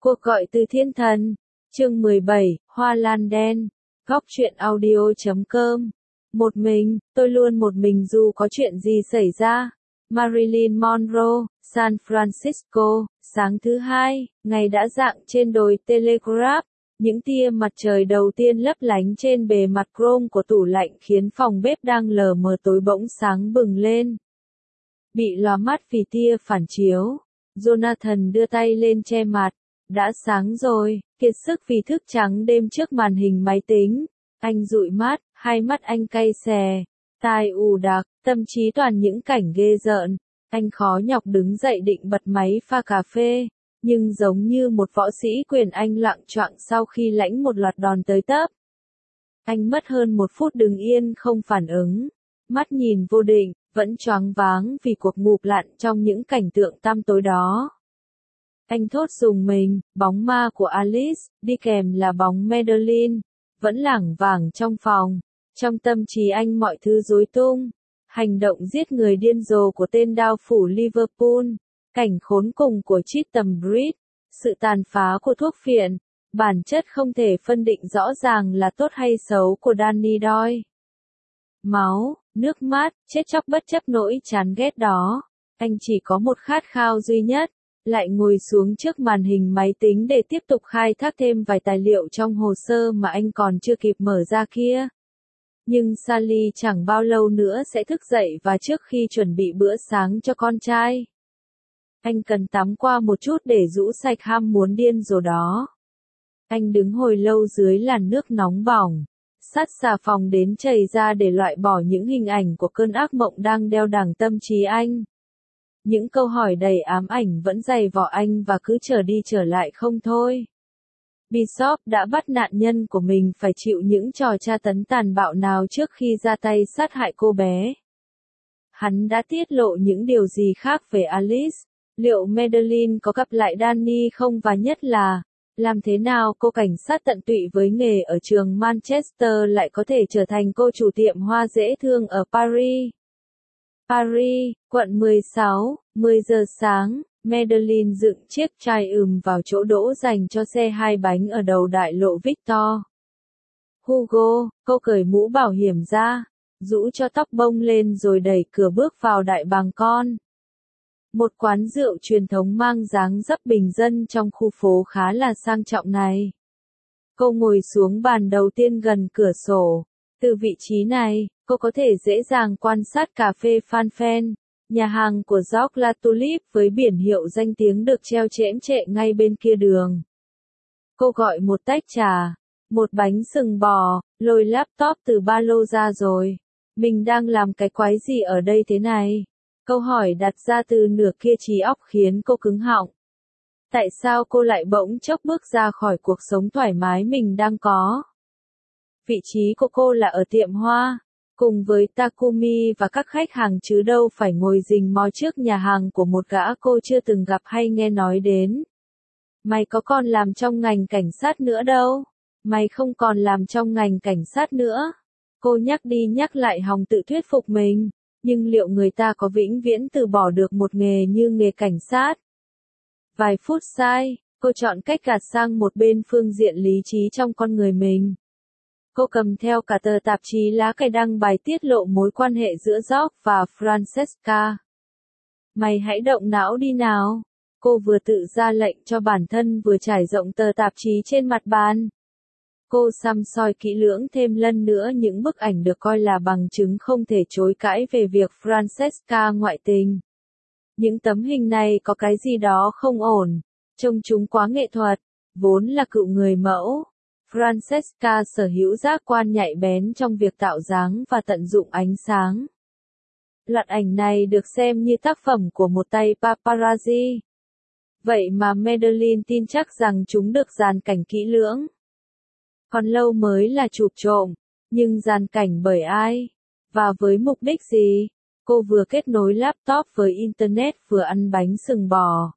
Cuộc gọi từ thiên thần. Chương 17, Hoa Lan Đen. Góc truyện audio.com. Một mình, tôi luôn một mình dù có chuyện gì xảy ra. Marilyn Monroe, San Francisco, sáng thứ Hai, ngày đã rạng trên đồi Telegraph. Những tia mặt trời đầu tiên lấp lánh trên bề mặt chrome của tủ lạnh khiến phòng bếp đang lờ mờ tối bỗng sáng bừng lên. Bị lóa mắt vì tia phản chiếu, Jonathan đưa tay lên che mặt. Đã sáng rồi, kiệt sức vì thức trắng đêm trước màn hình máy tính. Anh dụi mắt, hai mắt anh cay xè, tai ù đặc, tâm trí toàn những cảnh ghê rợn. Anh khó nhọc đứng dậy định bật máy pha cà phê, nhưng giống như một võ sĩ quyền anh loạng choạng sau khi lãnh một loạt đòn tới tấp. Anh mất hơn 1 phút đứng yên không phản ứng, mắt nhìn vô định, vẫn choáng váng vì cuộc ngụp lặn trong những cảnh tượng tăm tối đó. Anh thốt rùng mình, bóng ma của Alice, đi kèm là bóng Madeline, vẫn lảng vảng trong phòng. Trong tâm trí anh mọi thứ rối tung. Hành động giết người điên rồ của tên đao phủ Liverpool, cảnh khốn cùng của Chatham Bridge, sự tàn phá của thuốc phiện, bản chất không thể phân định rõ ràng là tốt hay xấu của Danny Doyle. Máu, nước mắt, chết chóc bất chấp nỗi chán ghét đó. Anh chỉ có một khát khao duy nhất, lại ngồi xuống trước màn hình máy tính để tiếp tục khai thác thêm vài tài liệu trong hồ sơ mà anh còn chưa kịp mở ra kia. Nhưng Sally chẳng bao lâu nữa sẽ thức dậy và trước khi chuẩn bị bữa sáng cho con trai, anh cần tắm qua một chút để rũ sạch ham muốn điên rồ đó. Anh đứng hồi lâu dưới làn nước nóng bỏng, xắt xà phòng đến chảy ra để loại bỏ những hình ảnh của cơn ác mộng đang đeo đẳng tâm trí anh. Những câu hỏi đầy ám ảnh vẫn dày vò anh và cứ trở đi trở lại không thôi. Bishop đã bắt nạn nhân của mình phải chịu những trò tra tấn tàn bạo nào trước khi ra tay sát hại cô bé. Hắn đã tiết lộ những điều gì khác về Alice, liệu Madeline có gặp lại Danny không và nhất là, làm thế nào cô cảnh sát tận tụy với nghề ở trường Manchester lại có thể trở thành cô chủ tiệm hoa dễ thương ở Paris. Paris, quận 16, 10 giờ sáng, Madeline dựng chiếc chai vào chỗ đỗ dành cho xe 2 bánh ở đầu đại lộ Victor Hugo. Cô cởi mũ bảo hiểm ra, rũ cho tóc bông lên rồi đẩy cửa bước vào đại bàng con. Một quán rượu truyền thống mang dáng dấp bình dân trong khu phố khá là sang trọng này. Cô ngồi xuống bàn đầu tiên gần cửa sổ. Từ vị trí này, cô có thể dễ dàng quan sát cà phê Fan Fan, nhà hàng của George La Tulip với biển hiệu danh tiếng được treo chễm chệ ngay bên kia đường. Cô gọi một tách trà, một bánh sừng bò, lôi laptop từ ba lô ra rồi. Mình đang làm cái quái gì ở đây thế này? Câu hỏi đặt ra từ nửa kia trí óc khiến cô cứng họng. Tại sao cô lại bỗng chốc bước ra khỏi cuộc sống thoải mái mình đang có? Vị trí của cô là ở tiệm hoa, cùng với Takumi và các khách hàng chứ đâu phải ngồi rình mò trước nhà hàng của một gã cô chưa từng gặp hay nghe nói đến. Mày có còn làm trong ngành cảnh sát nữa đâu. Mày không còn làm trong ngành cảnh sát nữa. Cô nhắc đi nhắc lại hòng tự thuyết phục mình. Nhưng liệu người ta có vĩnh viễn từ bỏ được một nghề như nghề cảnh sát? Vài phút sai, cô chọn cách gạt sang một bên phương diện lý trí trong con người mình. Cô cầm theo cả tờ tạp chí lá cải đăng bài tiết lộ mối quan hệ giữa George và Francesca. Mày hãy động não đi nào. Cô vừa tự ra lệnh cho bản thân vừa trải rộng tờ tạp chí trên mặt bàn. Cô săm soi kỹ lưỡng thêm lần nữa những bức ảnh được coi là bằng chứng không thể chối cãi về việc Francesca ngoại tình. Những tấm hình này có cái gì đó không ổn, trông chúng quá nghệ thuật, vốn là cựu người mẫu. Francesca sở hữu giác quan nhạy bén trong việc tạo dáng và tận dụng ánh sáng. Loạt ảnh này được xem như tác phẩm của một tay paparazzi. Vậy mà Madeline tin chắc rằng chúng được dàn cảnh kỹ lưỡng. Còn lâu mới là chụp trộm, nhưng dàn cảnh bởi ai? Và với mục đích gì? Cô vừa kết nối laptop với Internet vừa ăn bánh sừng bò.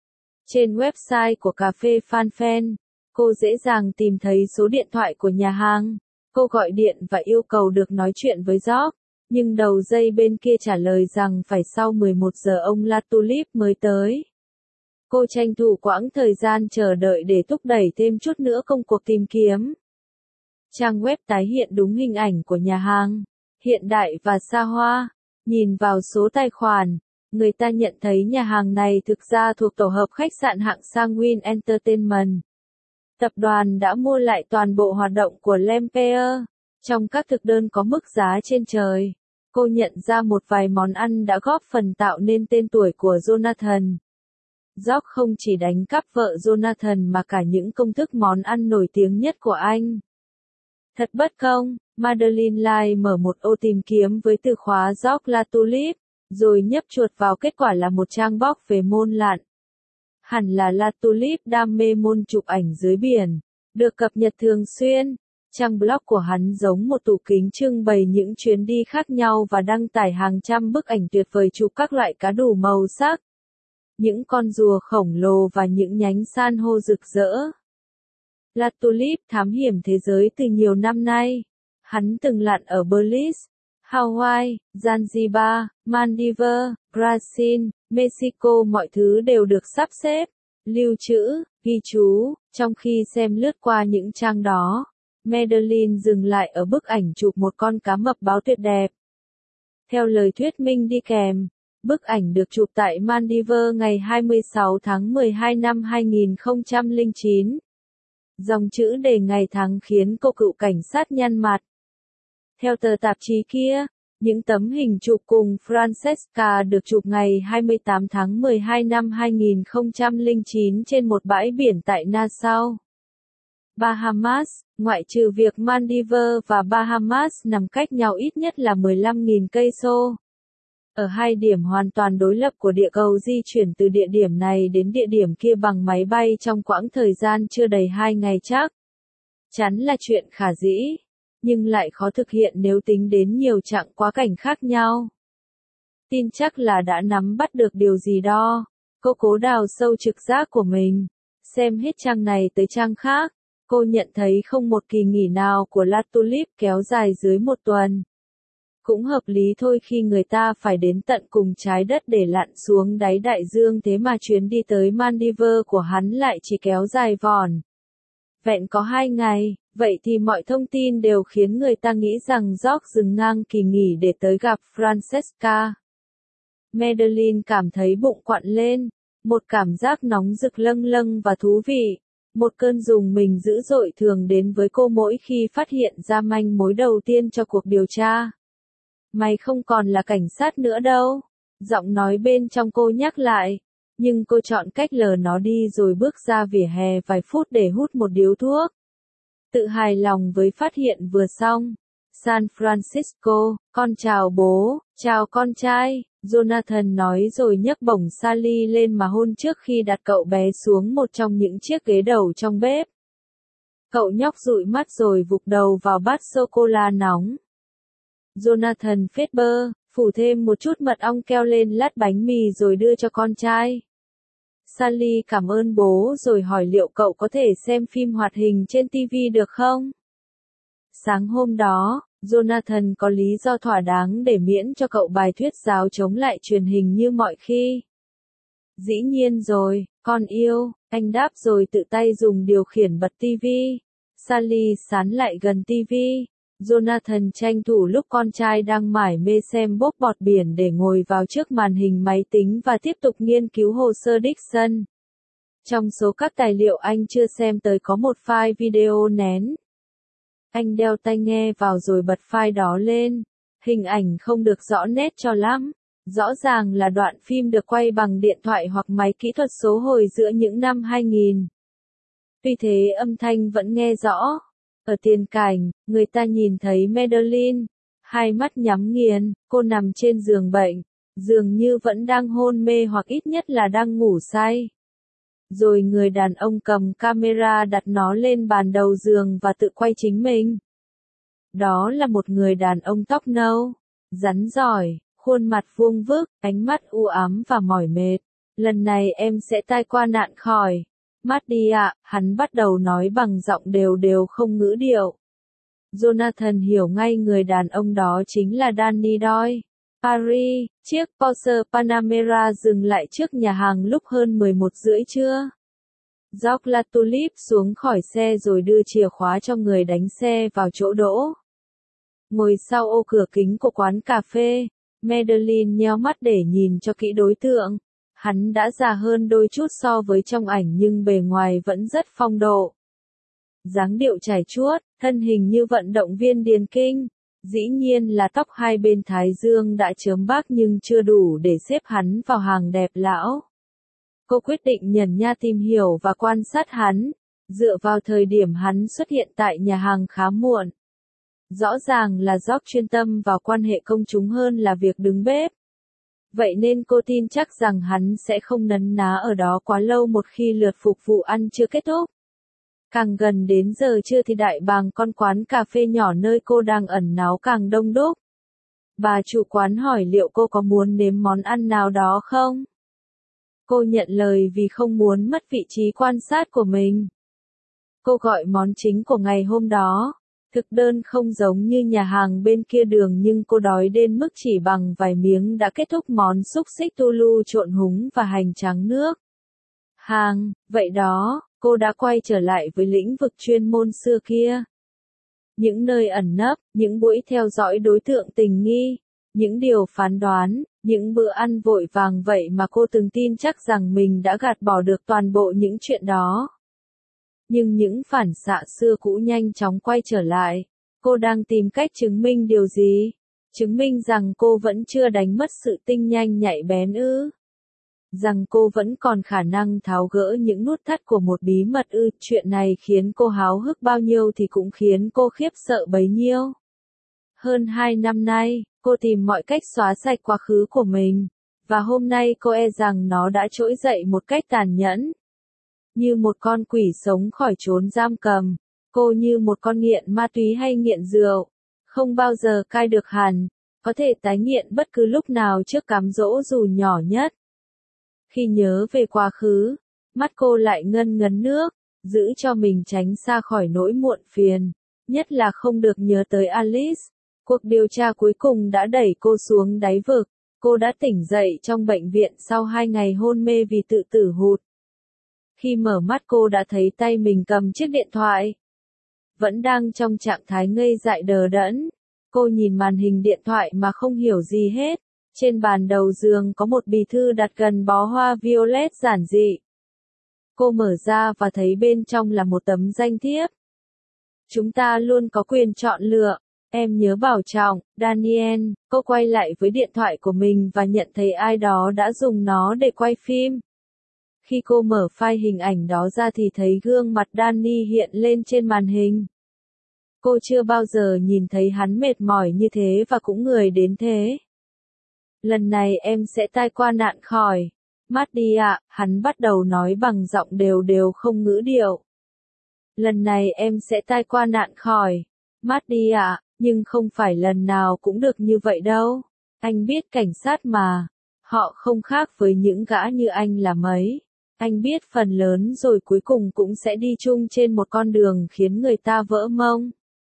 Trên website của cà phê Fan Fan, cô dễ dàng tìm thấy số điện thoại của nhà hàng. Cô gọi điện và yêu cầu được nói chuyện với George, nhưng đầu dây bên kia trả lời rằng phải sau 11 giờ ông La Tulip mới tới. Cô tranh thủ quãng thời gian chờ đợi để thúc đẩy thêm chút nữa công cuộc tìm kiếm. Trang web tái hiện đúng hình ảnh của nhà hàng, hiện đại và xa hoa. Nhìn vào số tài khoản, người ta nhận thấy nhà hàng này thực ra thuộc tổ hợp khách sạn hạng sang Wynn Entertainment. Tập đoàn đã mua lại toàn bộ hoạt động của L'Empire. Trong các thực đơn có mức giá trên trời, cô nhận ra một vài món ăn đã góp phần tạo nên tên tuổi của Jonathan. George không chỉ đánh cắp vợ Jonathan mà cả những công thức món ăn nổi tiếng nhất của anh. Thật bất công, Madeline Lai mở một ô tìm kiếm với từ khóa George La Tulip, rồi nhấp chuột vào kết quả là một trang blog về môn lặn. Hẳn là La Tulip đam mê môn chụp ảnh dưới biển, được cập nhật thường xuyên. Trang blog của hắn giống một tủ kính trưng bày những chuyến đi khác nhau và đăng tải hàng trăm bức ảnh tuyệt vời chụp các loại cá đủ màu sắc, những con rùa khổng lồ và những nhánh san hô rực rỡ. La Tulip thám hiểm thế giới từ nhiều năm nay. Hắn từng lặn ở Belize, Hawaii, Zanzibar, Maldives, Brazil, Mexico, mọi thứ đều được sắp xếp, lưu trữ, ghi chú. Trong khi xem lướt qua những trang đó, Madeline dừng lại ở bức ảnh chụp một con cá mập báo tuyệt đẹp. Theo lời thuyết minh đi kèm, bức ảnh được chụp tại Maldives ngày 26 tháng 12 năm 2009. Dòng chữ đề ngày tháng khiến cô cựu cảnh sát nhăn mặt. Theo tờ tạp chí kia, những tấm hình chụp cùng Francesca được chụp ngày 28 tháng 12 năm 2009 trên một bãi biển tại Nassau, Bahamas. Ngoại trừ việc Maldives và Bahamas nằm cách nhau ít nhất là 15.000 cây số. Ở hai điểm hoàn toàn đối lập của địa cầu di chuyển từ địa điểm này đến địa điểm kia bằng máy bay trong quãng thời gian chưa đầy 2 ngày chắc chắn là chuyện khả dĩ, nhưng lại khó thực hiện nếu tính đến nhiều chặng quá cảnh khác nhau. Tin chắc là đã nắm bắt được điều gì đó. Cô cố đào sâu trực giác của mình, xem hết trang này tới trang khác. Cô nhận thấy không một kỳ nghỉ nào của La Tulip kéo dài dưới một tuần. Cũng hợp lý thôi khi người ta phải đến tận cùng trái đất để lặn xuống đáy đại dương, thế mà chuyến đi tới Maldives của hắn lại chỉ kéo dài vỏn vẹn có 2 ngày. Vậy thì mọi thông tin đều khiến người ta nghĩ rằng George dừng ngang kỳ nghỉ để tới gặp Francesca. Madeline cảm thấy bụng quặn lên, một cảm giác nóng rực lâng lâng và thú vị. Một cơn rùng mình dữ dội thường đến với cô mỗi khi phát hiện ra manh mối đầu tiên cho cuộc điều tra. Mày không còn là cảnh sát nữa đâu. Giọng nói bên trong cô nhắc lại. Nhưng cô chọn cách lờ nó đi rồi bước ra vỉa hè vài phút để hút một điếu thuốc. Tự hài lòng với phát hiện vừa xong. San Francisco, con chào bố, chào con trai, Jonathan nói rồi nhấc bổng Sally lên mà hôn trước khi đặt cậu bé xuống một trong những chiếc ghế đầu trong bếp. Cậu nhóc dụi mắt rồi vụt đầu vào bát sô-cô-la nóng. Jonathan phết bơ, phủ thêm một chút mật ong keo lên lát bánh mì rồi đưa cho con trai. Sally cảm ơn bố rồi hỏi liệu cậu có thể xem phim hoạt hình trên TV được không? Sáng hôm đó, Jonathan có lý do thỏa đáng để miễn cho cậu bài thuyết giáo chống lại truyền hình như mọi khi. Dĩ nhiên rồi, con yêu, anh đáp rồi tự tay dùng điều khiển bật TV. Sally sán lại gần TV. Jonathan tranh thủ lúc con trai đang mải mê xem bốc bọt biển để ngồi vào trước màn hình máy tính và tiếp tục nghiên cứu hồ sơ Dixon. Trong số các tài liệu anh chưa xem tới có một file video nén. Anh đeo tai nghe vào rồi bật file đó lên. Hình ảnh không được rõ nét cho lắm. Rõ ràng là đoạn phim được quay bằng điện thoại hoặc máy kỹ thuật số hồi giữa những năm 2000. Tuy thế âm thanh vẫn nghe rõ. Ở tiền cảnh, người ta nhìn thấy Madeline, hai mắt nhắm nghiền, cô nằm trên giường bệnh, dường như vẫn đang hôn mê hoặc ít nhất là đang ngủ say. Rồi người đàn ông cầm camera đặt nó lên bàn đầu giường và tự quay chính mình. Đó là một người đàn ông tóc nâu, rắn giỏi, khuôn mặt vuông vức, ánh mắt u ám và mỏi mệt. Lần này em sẽ tai qua nạn khỏi. Mắt đi ạ, hắn bắt đầu nói bằng giọng đều đều không ngữ điệu. Jonathan hiểu ngay người đàn ông đó chính là Danny Doyle. Paris, chiếc Porsche Panamera dừng lại trước nhà hàng lúc hơn 11 rưỡi trưa. George Latulippe xuống khỏi xe rồi đưa chìa khóa cho người đánh xe vào chỗ đỗ. Ngồi sau ô cửa kính của quán cà phê, Madeline nheo mắt để nhìn cho kỹ đối tượng. Hắn đã già hơn đôi chút so với trong ảnh nhưng bề ngoài vẫn rất phong độ. Dáng điệu chải chuốt, thân hình như vận động viên điền kinh. Dĩ nhiên là tóc hai bên thái dương đã chớm bạc nhưng chưa đủ để xếp hắn vào hàng đẹp lão. Cô quyết định nhẩn nha tìm hiểu và quan sát hắn, dựa vào thời điểm hắn xuất hiện tại nhà hàng khá muộn. Rõ ràng là George chuyên tâm vào quan hệ công chúng hơn là việc đứng bếp. Vậy nên cô tin chắc rằng hắn sẽ không nấn ná ở đó quá lâu một khi lượt phục vụ ăn chưa kết thúc. Càng gần đến giờ trưa thì đại bàng con quán cà phê nhỏ nơi cô đang ẩn náu càng đông đúc. Bà chủ quán hỏi liệu cô có muốn nếm món ăn nào đó không? Cô nhận lời vì không muốn mất vị trí quan sát của mình. Cô gọi món chính của ngày hôm đó. Thực đơn không giống như nhà hàng bên kia đường nhưng cô đói đến mức chỉ bằng vài miếng đã kết thúc món xúc xích Tulu trộn húng và hành tráng nước. Vậy đó, cô đã quay trở lại với lĩnh vực chuyên môn xưa kia. Những nơi ẩn nấp, những buổi theo dõi đối tượng tình nghi, những điều phán đoán, những bữa ăn vội vàng vậy mà cô từng tin chắc rằng mình đã gạt bỏ được toàn bộ những chuyện đó. Nhưng những phản xạ xưa cũ nhanh chóng quay trở lại. Cô đang tìm cách chứng minh điều gì? Chứng minh rằng cô vẫn chưa đánh mất sự tinh nhanh nhạy bén ư? Rằng cô vẫn còn khả năng tháo gỡ những nút thắt của một bí mật ư? Chuyện này khiến cô háo hức bao nhiêu thì cũng khiến cô khiếp sợ bấy nhiêu. Hơn 2 năm nay, cô tìm mọi cách xóa sạch quá khứ của mình. Và hôm nay cô e rằng nó đã trỗi dậy một cách tàn nhẫn. Như một con quỷ sống khỏi chốn giam cầm, cô như một con nghiện ma túy hay nghiện rượu, không bao giờ cai được hẳn, có thể tái nghiện bất cứ lúc nào trước cám dỗ dù nhỏ nhất. Khi nhớ về quá khứ, mắt cô lại ngân ngấn nước, giữ cho mình tránh xa khỏi nỗi muộn phiền, nhất là không được nhớ tới Alice. Cuộc điều tra cuối cùng đã đẩy cô xuống đáy vực, cô đã tỉnh dậy trong bệnh viện sau 2 ngày hôn mê vì tự tử hụt. Khi mở mắt cô đã thấy tay mình cầm chiếc điện thoại. Vẫn đang trong trạng thái ngây dại đờ đẫn. Cô nhìn màn hình điện thoại mà không hiểu gì hết. Trên bàn đầu giường có một bì thư đặt gần bó hoa violet giản dị. Cô mở ra và thấy bên trong là một tấm danh thiếp. Chúng ta luôn có quyền chọn lựa. Em nhớ bảo trọng, Daniel. Cô quay lại với điện thoại của mình và nhận thấy ai đó đã dùng nó để quay phim. Khi cô mở file hình ảnh đó ra thì thấy gương mặt Danny hiện lên trên màn hình. Cô chưa bao giờ nhìn thấy hắn mệt mỏi như thế và cũng người đến thế. Lần này em sẽ tai qua nạn khỏi. Maddie ạ, hắn bắt đầu nói bằng giọng đều đều không ngữ điệu. Lần này em sẽ tai qua nạn khỏi. Maddie ạ, nhưng không phải lần nào cũng được như vậy đâu. Anh biết cảnh sát mà. Họ không khác với những gã như anh là mấy. Anh biết phần lớn rồi cuối cùng cũng sẽ đi chung trên một con đường khiến người ta vỡ mông.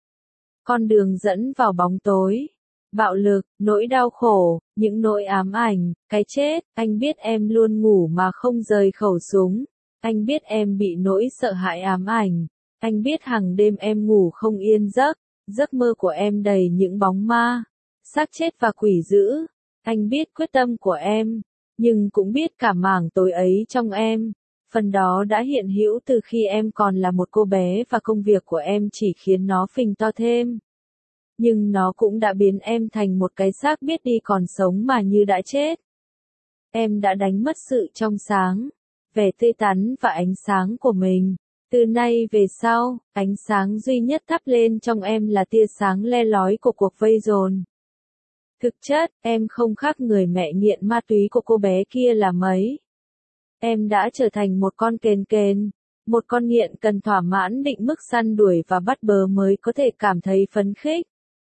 Con đường dẫn vào bóng tối, bạo lực, nỗi đau khổ, những nỗi ám ảnh, cái chết. Anh biết em luôn ngủ mà không rời khẩu súng. Anh biết em bị nỗi sợ hãi ám ảnh. Anh biết hàng đêm em ngủ không yên giấc. Giấc mơ của em đầy những bóng ma, xác chết và quỷ dữ. Anh biết quyết tâm của em. Nhưng cũng biết cả mảng tối ấy trong em, phần đó đã hiện hữu từ khi em còn là một cô bé và công việc của em chỉ khiến nó phình to thêm. Nhưng nó cũng đã biến em thành một cái xác biết đi còn sống mà như đã chết. Em đã đánh mất sự trong sáng, vẻ tươi tắn và ánh sáng của mình. Từ nay về sau, ánh sáng duy nhất thắp lên trong em là tia sáng le lói của cuộc vây dồn. Thực chất, em không khác người mẹ nghiện ma túy của cô bé kia là mấy. Em đã trở thành một con kền, một con nghiện cần thỏa mãn định mức săn đuổi và bắt bớ mới có thể cảm thấy phấn khích.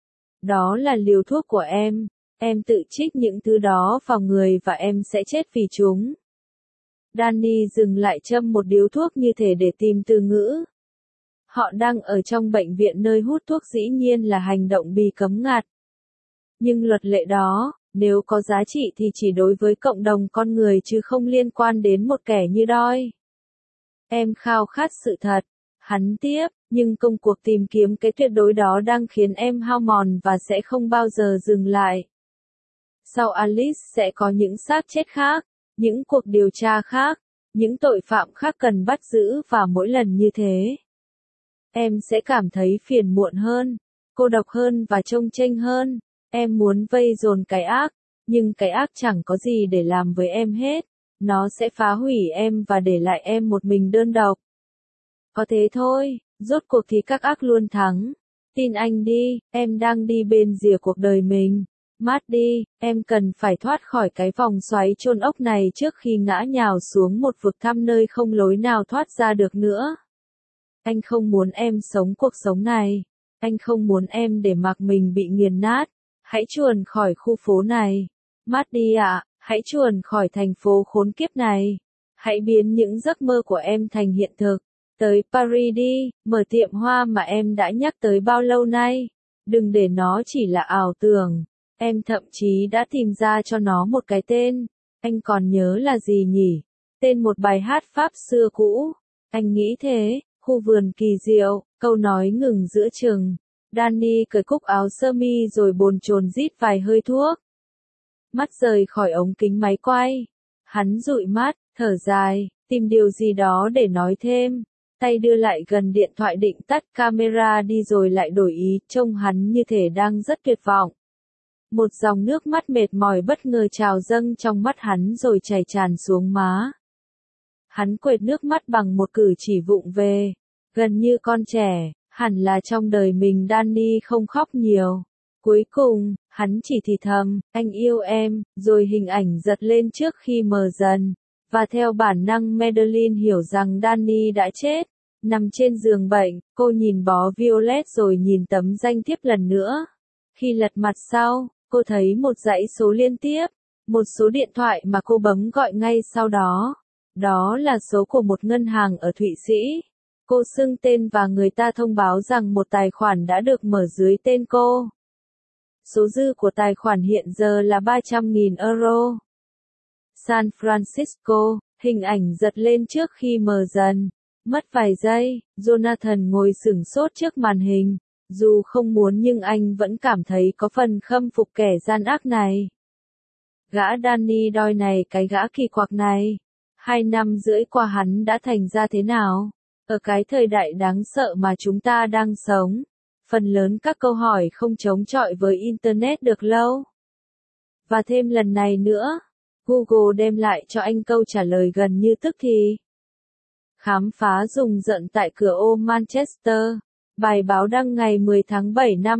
Đó là liều thuốc của em tự trích những thứ đó vào người và em sẽ chết vì chúng. Danny dừng lại châm một điếu thuốc như thể để tìm từ ngữ. Họ đang ở trong bệnh viện nơi hút thuốc dĩ nhiên là hành động bị cấm ngặt. Nhưng luật lệ đó, Nếu có giá trị thì chỉ đối với cộng đồng con người chứ không liên quan đến một kẻ như Doi. Em khao khát sự thật. Hắn tiếp, nhưng công cuộc tìm kiếm cái tuyệt đối đó đang khiến em hao mòn và sẽ không bao giờ dừng lại. Sau Alice sẽ có những xác chết khác, những cuộc điều tra khác, những tội phạm khác cần bắt giữ và mỗi lần như thế, em sẽ cảm thấy phiền muộn hơn, cô độc hơn và chông chênh hơn. Em muốn vây dồn cái ác, nhưng cái ác chẳng có gì để làm với em hết. Nó sẽ phá hủy em và để lại em một mình đơn độc. Có thế thôi, rốt cuộc thì các ác luôn thắng. Tin anh đi, em đang đi bên rìa cuộc đời mình. Maddie, em cần phải thoát khỏi cái vòng xoáy chôn ốc này trước khi ngã nhào xuống một vực thẳm nơi không lối nào thoát ra được nữa. Anh không muốn em sống cuộc sống này. Anh không muốn em để mặc mình bị nghiền nát. Hãy chuồn khỏi khu phố này. Maddie ạ, hãy chuồn khỏi thành phố khốn kiếp này. Hãy biến những giấc mơ của em thành hiện thực. Tới Paris đi, mở tiệm hoa mà em đã nhắc tới bao lâu nay. Đừng để nó chỉ là ảo tưởng. Em thậm chí đã tìm ra cho nó một cái tên. Anh còn nhớ là gì nhỉ? Tên một bài hát Pháp xưa cũ. Anh nghĩ thế, khu vườn kỳ diệu, câu nói ngừng giữa chừng. Danny cởi cúc áo sơ mi rồi bồn chồn rít vài hơi thuốc. Mắt rời khỏi ống kính máy quay. Hắn dụi mắt, thở dài, tìm điều gì đó để nói thêm. Tay đưa lại gần điện thoại định tắt camera đi rồi lại đổi ý, trông hắn như thể đang rất tuyệt vọng. Một dòng nước mắt mệt mỏi bất ngờ trào dâng trong mắt hắn rồi chảy tràn xuống má. Hắn quệt nước mắt bằng một cử chỉ vụng về, gần như con trẻ, hẳn là trong đời mình Danny không khóc nhiều. Cuối cùng, hắn chỉ thì thầm, anh yêu em, rồi hình ảnh giật lên trước khi mờ dần. Và theo bản năng Madeline hiểu rằng Danny đã chết. Nằm trên giường bệnh, cô nhìn bó Violet rồi nhìn tấm danh thiếp lần nữa. Khi lật mặt sau, cô thấy một dãy số liên tiếp, một số điện thoại mà cô bấm gọi ngay sau đó. Đó là số của một ngân hàng ở Thụy Sĩ. Cô xưng tên và người ta thông báo rằng một tài khoản đã được mở dưới tên cô. Số dư của tài khoản hiện giờ là 300.000 euro. San Francisco, hình ảnh giật lên trước khi mờ dần. Mất vài giây, Jonathan ngồi sửng sốt trước màn hình. Dù không muốn nhưng anh vẫn cảm thấy có phần khâm phục kẻ gian ác này. Gã Danny Doi này, cái gã kỳ quặc này. 2 năm rưỡi qua hắn đã thành ra thế nào? Ở cái thời đại đáng sợ mà chúng ta đang sống, phần lớn các câu hỏi không chống chọi với Internet được lâu. Và thêm lần này nữa, Google đem lại cho anh câu trả lời gần như tức thì. Khám phá rùng rợn tại cửa ô Manchester. Bài báo đăng ngày 10 tháng 7 năm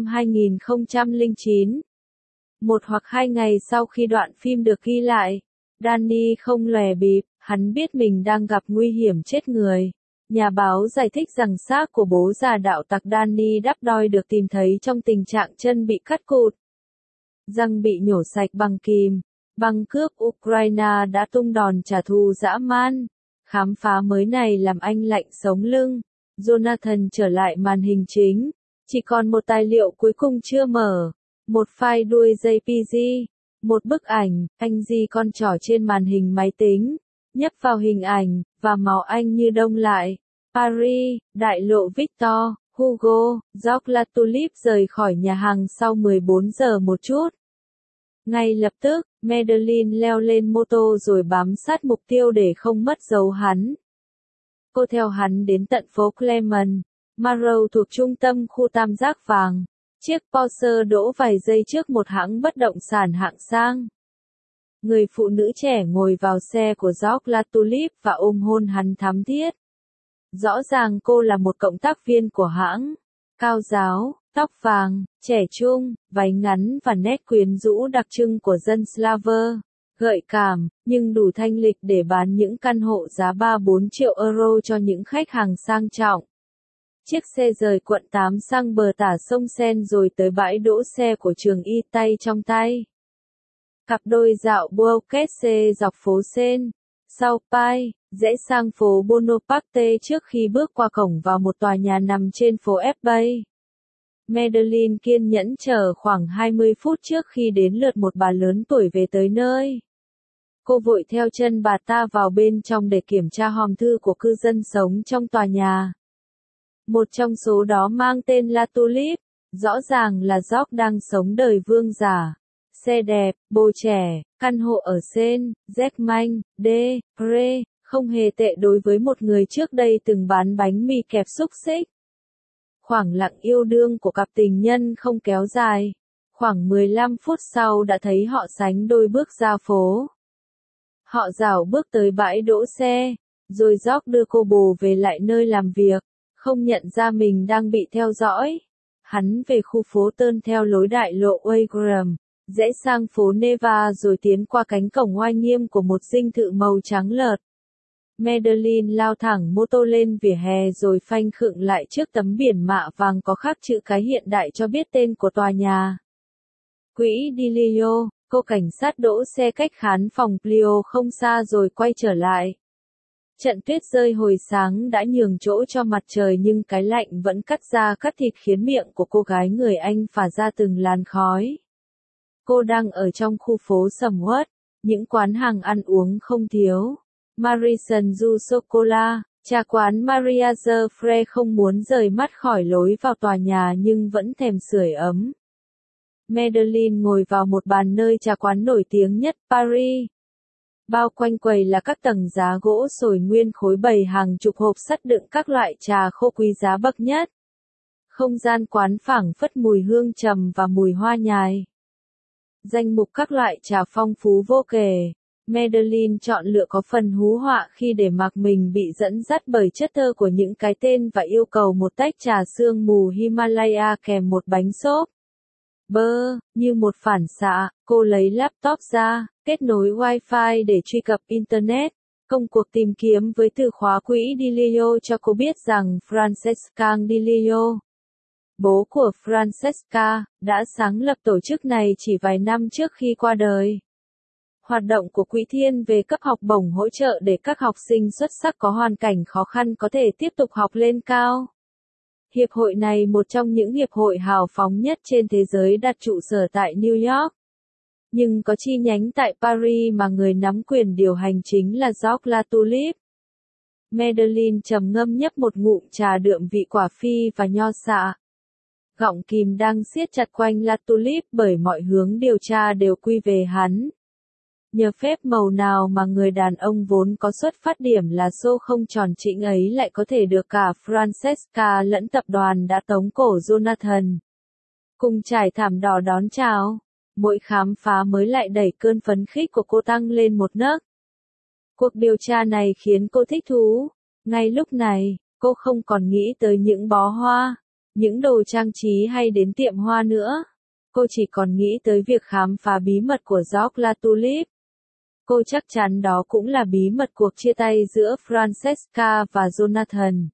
2009. 1 hoặc 2 ngày sau khi đoạn phim được ghi lại, Danny không lòe bịp, hắn biết mình đang gặp nguy hiểm chết người. Nhà báo giải thích rằng xác của bố già đạo tặc Danny Doi được tìm thấy trong tình trạng chân bị cắt cụt, răng bị nhổ sạch bằng kìm. Băng cướp Ukraine đã tung đòn trả thù dã man. Khám phá mới này làm anh lạnh sống lưng. Jonathan trở lại màn hình chính. Chỉ còn một tài liệu cuối cùng chưa mở. Một file đuôi JPG. Một bức ảnh, anh di con trỏ trên màn hình máy tính. Nhấp vào hình ảnh, và máu anh như đông lại. Paris, đại lộ Victor, Hugo, Georges Latulippe rời khỏi nhà hàng sau 14 giờ một chút. Ngay lập tức, Madeline leo lên mô tô rồi bám sát mục tiêu để không mất dấu hắn. Cô theo hắn đến tận phố Clement, Marrow thuộc trung tâm khu tam giác vàng. Chiếc Porsche đỗ vài giây trước một hãng bất động sản hạng sang. Người phụ nữ trẻ ngồi vào xe của Georges Latulippe và ôm hôn hắn thắm thiết. Rõ ràng cô là một cộng tác viên của hãng. Cao ráo, tóc vàng, trẻ trung, váy ngắn và nét quyến rũ đặc trưng của dân Slaver. Gợi cảm, nhưng đủ thanh lịch để bán những căn hộ giá 3-4 triệu euro cho những khách hàng sang trọng. Chiếc xe rời quận 8 sang bờ tả sông Sen rồi tới bãi đỗ xe của trường y tay trong tay. Cặp đôi dạo Bouquet dọc phố Sen, sau Pai, rẽ sang phố Bonaparte trước khi bước qua cổng vào một tòa nhà nằm trên phố F-Bay. Madeline kiên nhẫn chờ khoảng 20 phút trước khi đến lượt một bà lớn tuổi về tới nơi. Cô vội theo chân bà ta vào bên trong để kiểm tra hòm thư của cư dân sống trong tòa nhà. Một trong số đó mang tên La Tulip, rõ ràng là George đang sống đời vương giả. Xe đẹp, bồ trẻ, căn hộ ở Saint Germain des Prés, không hề tệ đối với một người trước đây từng bán bánh mì kẹp xúc xích. Khoảng lặng yêu đương của cặp tình nhân không kéo dài. Khoảng 15 phút sau đã thấy họ sánh đôi bước ra phố. Họ rảo bước tới bãi đỗ xe, rồi George đưa cô bồ về lại nơi làm việc, không nhận ra mình đang bị theo dõi. Hắn về khu phố Tơn theo lối đại lộ Wagram, rẽ sang phố Neva rồi tiến qua cánh cổng oai nghiêm của một dinh thự màu trắng lợt. Madeline lao thẳng mô tô lên vỉa hè rồi phanh khựng lại trước tấm biển mạ vàng có khắc chữ cái hiện đại cho biết tên của tòa nhà. Quỹ Dilio, cô cảnh sát đỗ xe cách khán phòng Plio không xa rồi quay trở lại. Trận tuyết rơi hồi sáng đã nhường chỗ cho mặt trời nhưng cái lạnh vẫn cắt da cắt thịt khiến miệng của cô gái người Anh phả ra từng làn khói. Cô đang ở trong khu phố sầm uất, những quán hàng ăn uống không thiếu. Marison du Chocolat, trà quán Maria the Frere không muốn rời mắt khỏi lối vào tòa nhà nhưng vẫn thèm sưởi ấm. Madeline ngồi vào một bàn nơi trà quán nổi tiếng nhất Paris. Bao quanh quầy là các tầng giá gỗ sồi nguyên khối bày hàng chục hộp sắt đựng các loại trà khô quý giá bậc nhất. Không gian quán phảng phất mùi hương trầm và mùi hoa nhài. Danh mục các loại trà phong phú vô kể. Madeline chọn lựa có phần hú họa khi để mặc mình bị dẫn dắt bởi chất thơ của những cái tên và yêu cầu một tách trà sương mù Himalaya kèm một bánh xốp. Như một phản xạ, cô lấy laptop ra, kết nối Wi-Fi để truy cập Internet. Công cuộc tìm kiếm với từ khóa quỹ Dilio cho cô biết rằng Francesca Dilio, bố của Francesca, đã sáng lập tổ chức này chỉ vài năm trước khi qua đời. Hoạt động của quỹ thiên về cấp học bổng hỗ trợ để các học sinh xuất sắc có hoàn cảnh khó khăn có thể tiếp tục học lên cao. Hiệp hội này một trong những hiệp hội hào phóng nhất trên thế giới đặt trụ sở tại New York. Nhưng có chi nhánh tại Paris mà người nắm quyền điều hành chính là George La Tulip. Madeline trầm ngâm nhấp một ngụm trà đượm vị quả phi và nho xạ. Gọng kìm đang siết chặt quanh La Tulip bởi mọi hướng điều tra đều quy về hắn. Nhờ phép màu nào mà người đàn ông vốn có xuất phát điểm là xô không tròn trĩnh ấy lại có thể được cả Francesca lẫn tập đoàn đã tống cổ Jonathan. Cùng trải thảm đỏ đón chào, mỗi khám phá mới lại đẩy cơn phấn khích của cô tăng lên một nấc. Cuộc điều tra này khiến cô thích thú. Ngay lúc này, cô không còn nghĩ tới những bó hoa, những đồ trang trí hay đến tiệm hoa nữa. Cô chỉ còn nghĩ tới việc khám phá bí mật của George La Tulip. Cô chắc chắn đó cũng là bí mật cuộc chia tay giữa Francesca và Jonathan.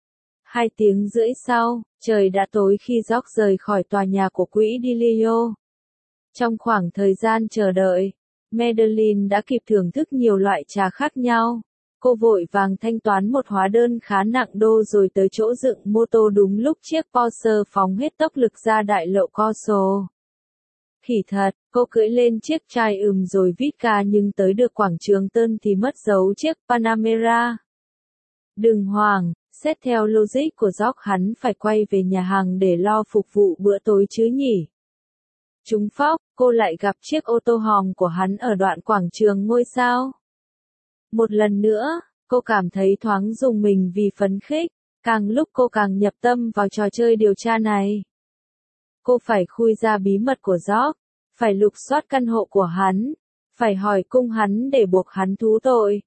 2 tiếng rưỡi sau, trời đã tối khi George rời khỏi tòa nhà của quỹ Dilio. Trong khoảng thời gian chờ đợi, Madeline đã kịp thưởng thức nhiều loại trà khác nhau. Cô vội vàng thanh toán một hóa đơn khá nặng đô rồi tới chỗ dựng mô tô đúng lúc chiếc Porsche phóng hết tốc lực ra đại lộ Corso. Khỉ thật, cô cưỡi lên chiếc chai rồi vít ga nhưng tới được quảng trường Tơn thì mất dấu chiếc Panamera. Đừng hoảng, xét theo logic của George hắn phải quay về nhà hàng để lo phục vụ bữa tối chứ nhỉ. Trúng phóc, cô lại gặp chiếc ô tô hòm của hắn ở đoạn quảng trường ngôi sao. Một lần nữa, cô cảm thấy thoáng rùng mình vì phấn khích, càng lúc cô càng nhập tâm vào trò chơi điều tra này. Cô phải khui ra bí mật của George, phải lục soát căn hộ của hắn, phải hỏi cung hắn để buộc hắn thú tội.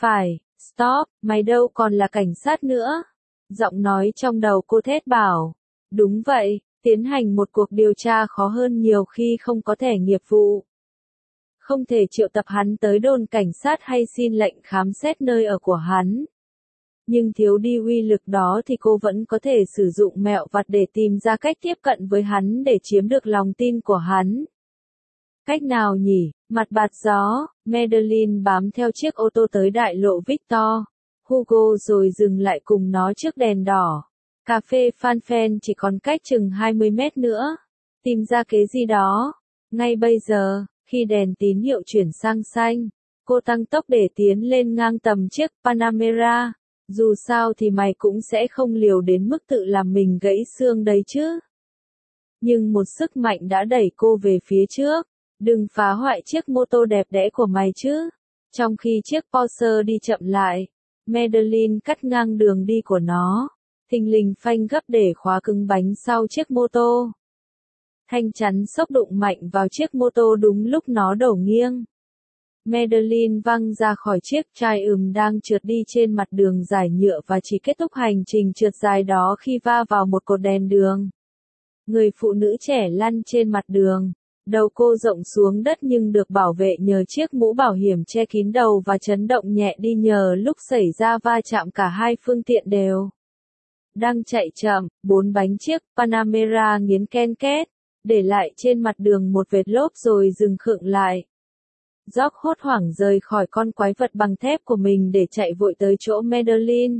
Stop, mày đâu còn là cảnh sát nữa. Giọng nói trong đầu cô thét bảo. Đúng vậy, tiến hành một cuộc điều tra khó hơn nhiều khi không có thẻ nghiệp vụ. Không thể triệu tập hắn tới đồn cảnh sát hay xin lệnh khám xét nơi ở của hắn. Nhưng thiếu đi uy lực đó thì cô vẫn có thể sử dụng mẹo vặt để tìm ra cách tiếp cận với hắn để chiếm được lòng tin của hắn. Cách nào nhỉ? Mặt bạt gió, Madeline bám theo chiếc ô tô tới đại lộ Victor Hugo rồi dừng lại cùng nó trước đèn đỏ. Cà phê Phan Phen chỉ còn cách chừng 20 mét nữa. Tìm ra cái gì đó. Ngay bây giờ, khi đèn tín hiệu chuyển sang xanh, cô tăng tốc để tiến lên ngang tầm chiếc Panamera. Dù sao thì mày cũng sẽ không liều đến mức tự làm mình gãy xương đấy chứ. Nhưng một sức mạnh đã đẩy cô về phía trước. Đừng phá hoại chiếc mô tô đẹp đẽ của mày chứ. Trong khi chiếc Porsche đi chậm lại, Madeline cắt ngang đường đi của nó. Thình lình phanh gấp để khóa cứng bánh sau chiếc mô tô. Thanh chắn xốc đụng mạnh vào chiếc mô tô đúng lúc nó đổ nghiêng. Madeline văng ra khỏi chiếc Triumph đang trượt đi trên mặt đường giải nhựa và chỉ kết thúc hành trình trượt dài đó khi va vào một cột đèn đường. Người phụ nữ trẻ lăn trên mặt đường. Đầu cô rộng xuống đất nhưng được bảo vệ nhờ chiếc mũ bảo hiểm che kín đầu và chấn động nhẹ đi nhờ lúc xảy ra va chạm cả hai phương tiện đều. Đang chạy chậm, 4 bánh chiếc Panamera nghiến ken két, để lại trên mặt đường một vệt lốp rồi dừng khựng lại. George hốt hoảng rời khỏi con quái vật bằng thép của mình để chạy vội tới chỗ Madeline.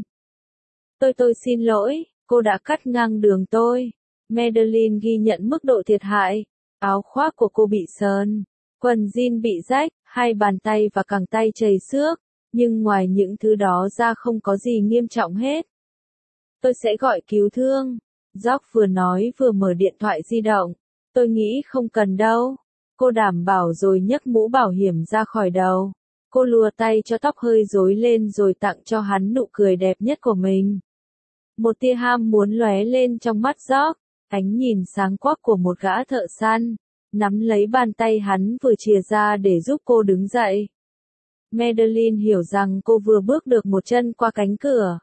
Tôi xin lỗi, cô đã cắt ngang đường tôi. Madeline ghi nhận mức độ thiệt hại. Áo khoác của cô bị sờn, quần jean bị rách, hai bàn tay và cẳng tay chảy xước, nhưng ngoài những thứ đó ra không có gì nghiêm trọng hết. Tôi sẽ gọi cứu thương. George vừa nói vừa mở điện thoại di động. Tôi nghĩ không cần đâu. Cô đảm bảo rồi nhấc mũ bảo hiểm ra khỏi đầu. Cô lùa tay cho tóc hơi rối lên rồi tặng cho hắn nụ cười đẹp nhất của mình. Một tia ham muốn lóe lên trong mắt George, ánh nhìn sáng quắc của một gã thợ săn, nắm lấy bàn tay hắn vừa chìa ra để giúp cô đứng dậy. Madeline hiểu rằng cô vừa bước được một chân qua cánh cửa.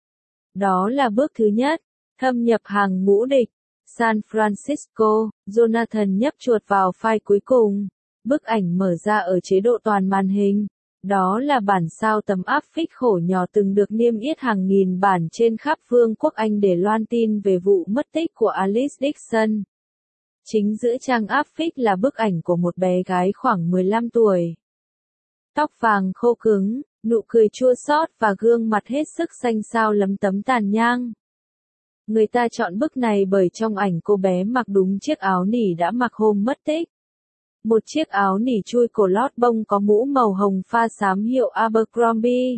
Đó là bước thứ nhất, thâm nhập hàng ngũ địch. San Francisco, Jonathan nhấp chuột vào file cuối cùng. Bức ảnh mở ra ở chế độ toàn màn hình. Đó là bản sao tấm áp phích khổ nhỏ từng được niêm yết hàng nghìn bản trên khắp Vương quốc Anh để loan tin về vụ mất tích của Alice Dixon. Chính giữa trang áp phích là bức ảnh của một bé gái khoảng 15 tuổi. Tóc vàng khô cứng, nụ cười chua xót và gương mặt hết sức xanh xao lấm tấm tàn nhang. Người ta chọn bức này bởi trong ảnh cô bé mặc đúng chiếc áo nỉ đã mặc hôm mất tích. Một chiếc áo nỉ chui cổ lót bông có mũ màu hồng pha xám hiệu Abercrombie.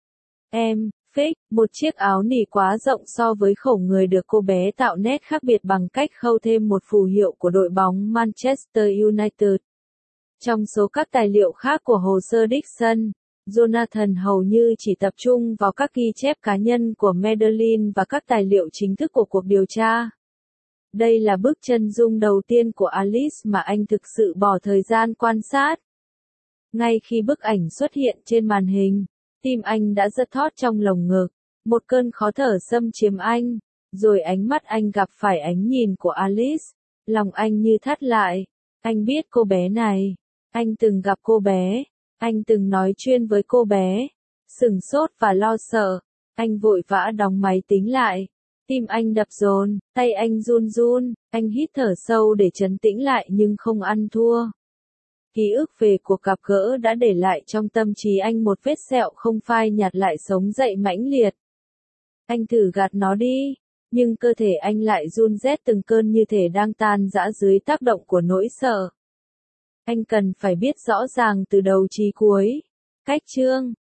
Fake, một chiếc áo nỉ quá rộng so với khổ người được cô bé tạo nét khác biệt bằng cách khâu thêm một phù hiệu của đội bóng Manchester United. Trong số các tài liệu khác của hồ sơ Dixon, Jonathan hầu như chỉ tập trung vào các ghi chép cá nhân của Madeline và các tài liệu chính thức của cuộc điều tra. Đây là bức chân dung đầu tiên của Alice mà anh thực sự bỏ thời gian quan sát. Ngay khi bức ảnh xuất hiện trên màn hình, tim anh đã giật thót trong lồng ngực, một cơn khó thở xâm chiếm anh, rồi ánh mắt anh gặp phải ánh nhìn của Alice, lòng anh như thắt lại. Anh biết cô bé này, anh từng gặp cô bé, anh từng nói chuyện với cô bé. Sửng sốt và lo sợ, anh vội vã đóng máy tính lại. Tim anh đập dồn, tay anh run run, anh hít thở sâu để trấn tĩnh lại nhưng không ăn thua. Ký ức về cuộc gặp gỡ đã để lại trong tâm trí anh một vết sẹo không phai nhạt lại sống dậy mãnh liệt. Anh thử gạt nó đi, nhưng cơ thể anh lại run rét từng cơn như thể đang tan rã dưới tác động của nỗi sợ. Anh cần phải biết rõ ràng từ đầu chí cuối. Cách chương